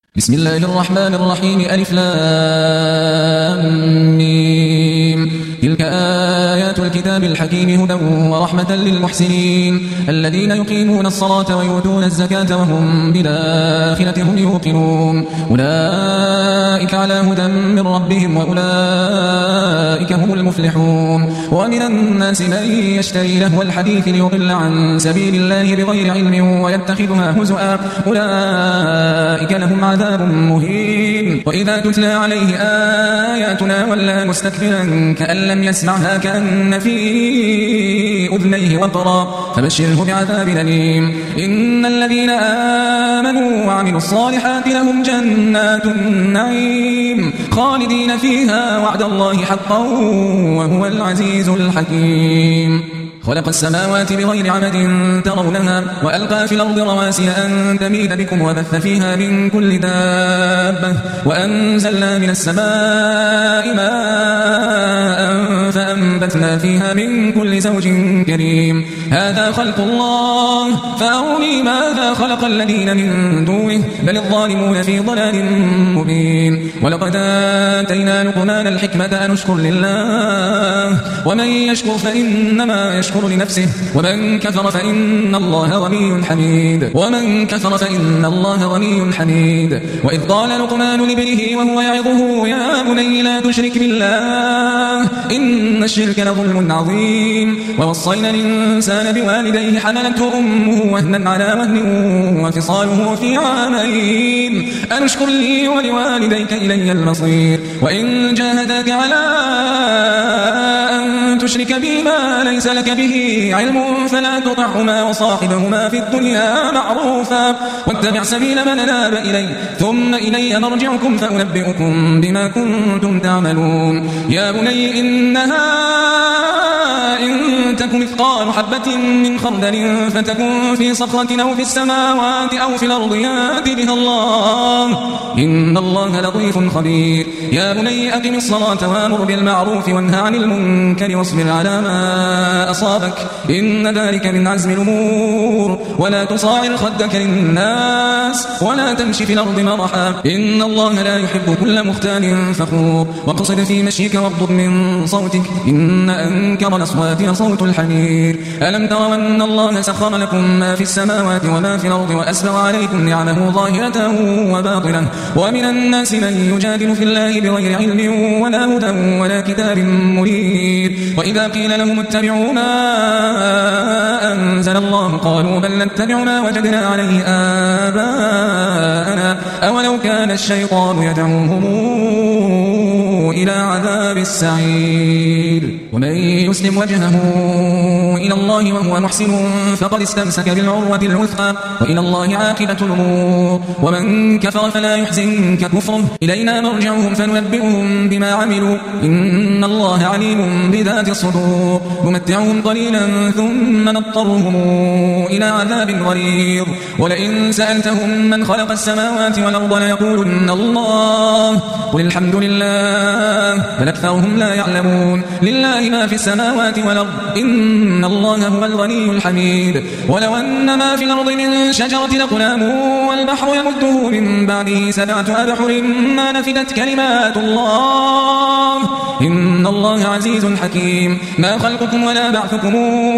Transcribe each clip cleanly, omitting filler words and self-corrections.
بسم الله الرحمن الرحيم. ألف لام ميم. تلك آيات الكتاب الحكيم هدى ورحمة للمحسنين الذين يقيمون الصلاة ويؤتون الزكاة وهم بالآخرة هم يوقنون أولئك على هدى من ربهم وأولئك هم المفلحون. ومن الناس من يشتري لهو الحديث ليضل عن سبيل الله بغير علم ويتخذها هزؤا أولئك لهم عذاب مهين. وإذا تتلى عليه آياتنا ولى مستكبرا كأن لم يسمعها كأن في أذنيه وقرا فبشره بعذاب أليم. إن الذين آمنوا وعملوا الصالحات لهم جنات النعيم خالدين فيها وعد الله حقا وهو العزيز الحكيم. خلق السماوات بغير عمد ترونها وألقى في الأرض رواسي أن تميد بكم وبث فيها من كل دابة وأنزلنا من السماء ماء فأنبتنا فيها من كل زوج كريم. هذا خلق الله فأروني ماذا خلق الذين من دونه بل الظالمون في ضلال مبين. ولقد آتينا لقمان الحكمة أن اشكر لله ومن يشكر فإنما يشكر لنفسه ومن كفر فإن الله غني حميد. وإذ قال لقمان لابنه وهو يعظه يا بني لا تشرك بالله إن الشرك لظلم عظيم. ووصينا الإنسان بوالديه حملته أمه وهنا على وهن وفصاله في عامين أن اشكر لي ولوالديك إلي المصير. وإن جاهداك على أن تشرك بي ما ليس لك به علم فلا تطعهما وصاحبهما في الدنيا معروفا واتبع سبيل من أناب إلي ثم إلي مرجعكم فأنبئكم بما كنتم تعملون. يا بني إنها إن تك مثقال حبة من خردل فتكن في صخرة أو في السماوات أو في الأرض يأت بها الله إن الله لطيف خبير. يا بني أقم الصلاة وأمر بالمعروف وانهى عن المنكر واصبر على ما أصابك إن ذلك من عزم الأمور. ولا تصاعر خدك للناس ولا تمشي في الأرض مرحا إن الله لا يحب كل مختال فخور. واقصد في مشيك واغضض من صوتك إن أنكر الأصوات لصوت الحمير. ألم تروا أن الله سخر لكم ما في السماوات وما في الأرض وأسبغ عليكم نعمه ظاهرة وباطنة. ومن الناس من يجادل في الله بغير علم ولا هدى ولا كتاب منير. وإذا قيل لهم اتبعوا ما أنزل الله قالوا بل نتبع ما وجدنا عليه آباءنا أولو كان الشيطان يدعوهم إلى عذاب السعير. ومن يسلم وجهه إلى الله وهو محسن فقد استمسك بالعروة الوثقى وإلى الله عاقبة الأمور. ومن كفر فلا يحزنك كفره إلينا مرجعهم فننبئهم بما عملوا إن الله عليم بذات الصدور. نمتعهم قليلا ثم نضطرهم إلى عذاب غليظ. ولئن سألتهم من خلق السماوات والأرض ليقولن الله قل الحمد لله بل أكثرهم لا يعلمون. لله ما في السماوات والأرض إن الله هو الغني الحميد. ولو أن ما في الأرض من شجرة أقلام والبحر يمده من بعده 7 أبحر ما نفدت كلمات الله إن الله عزيز حكيم. ما خلقكم ولا بعثكم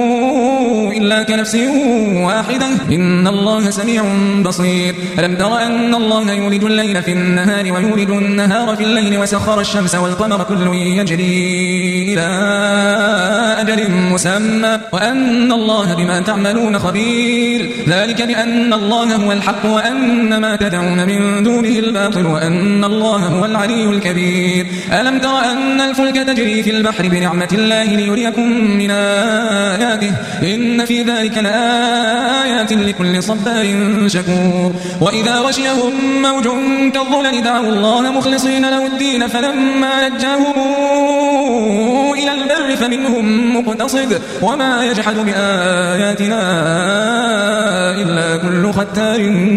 إلا كنفس واحدة إن الله سميع بصير. ألم تر أن الله يولد الليل في النهار ويولد النهار في الليل وسخر الشمس والقمر كل يجري إلى أجل مسمى وأن الله بما تعملون خبير. ذلك بأن الله هو الحق وأن ما تدعون من دونه الباطل وأن الله هو العلي الكبير. ألم تر أن الفلك تجري في البحر بنعمة الله ليريكم من آياته إن في ذلك لآيات لكل صبار شكور. وإذا غشيهم موج كالظلل دعوا الله مخلصين له الدين فلما نجاهم إلى البر فمنهم مقتصد وما يجحد بآياتنا إلا كل ختار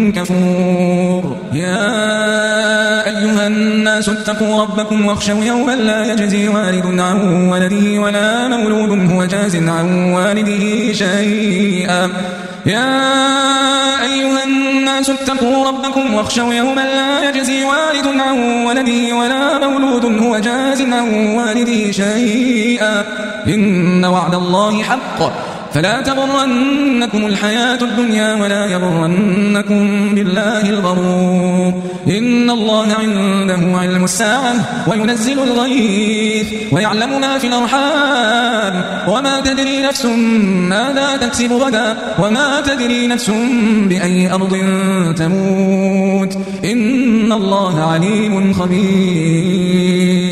كفور. يا أيها الناس اتقوا ربكم واخشوا يوما لا يجزي والد عن ولده ولا مولود هو جاز عن والده شيئا. يا أيها الناس الناس اتقوا ربكم واخشوا يوما لا يجزي والد عن ولده ولا مولود هو جاز عن والده شيئا إن وعد الله حق فلا تغرنكم الحياة الدنيا ولا يغرنكم بالله الغرور إن الله عنده علم الساعة وينزل الغيث ويعلم ما في الأرحام وما تدري نفس ماذا تكسب غدا وما تدري نفس بأي أرض تموت إن الله عليم خبير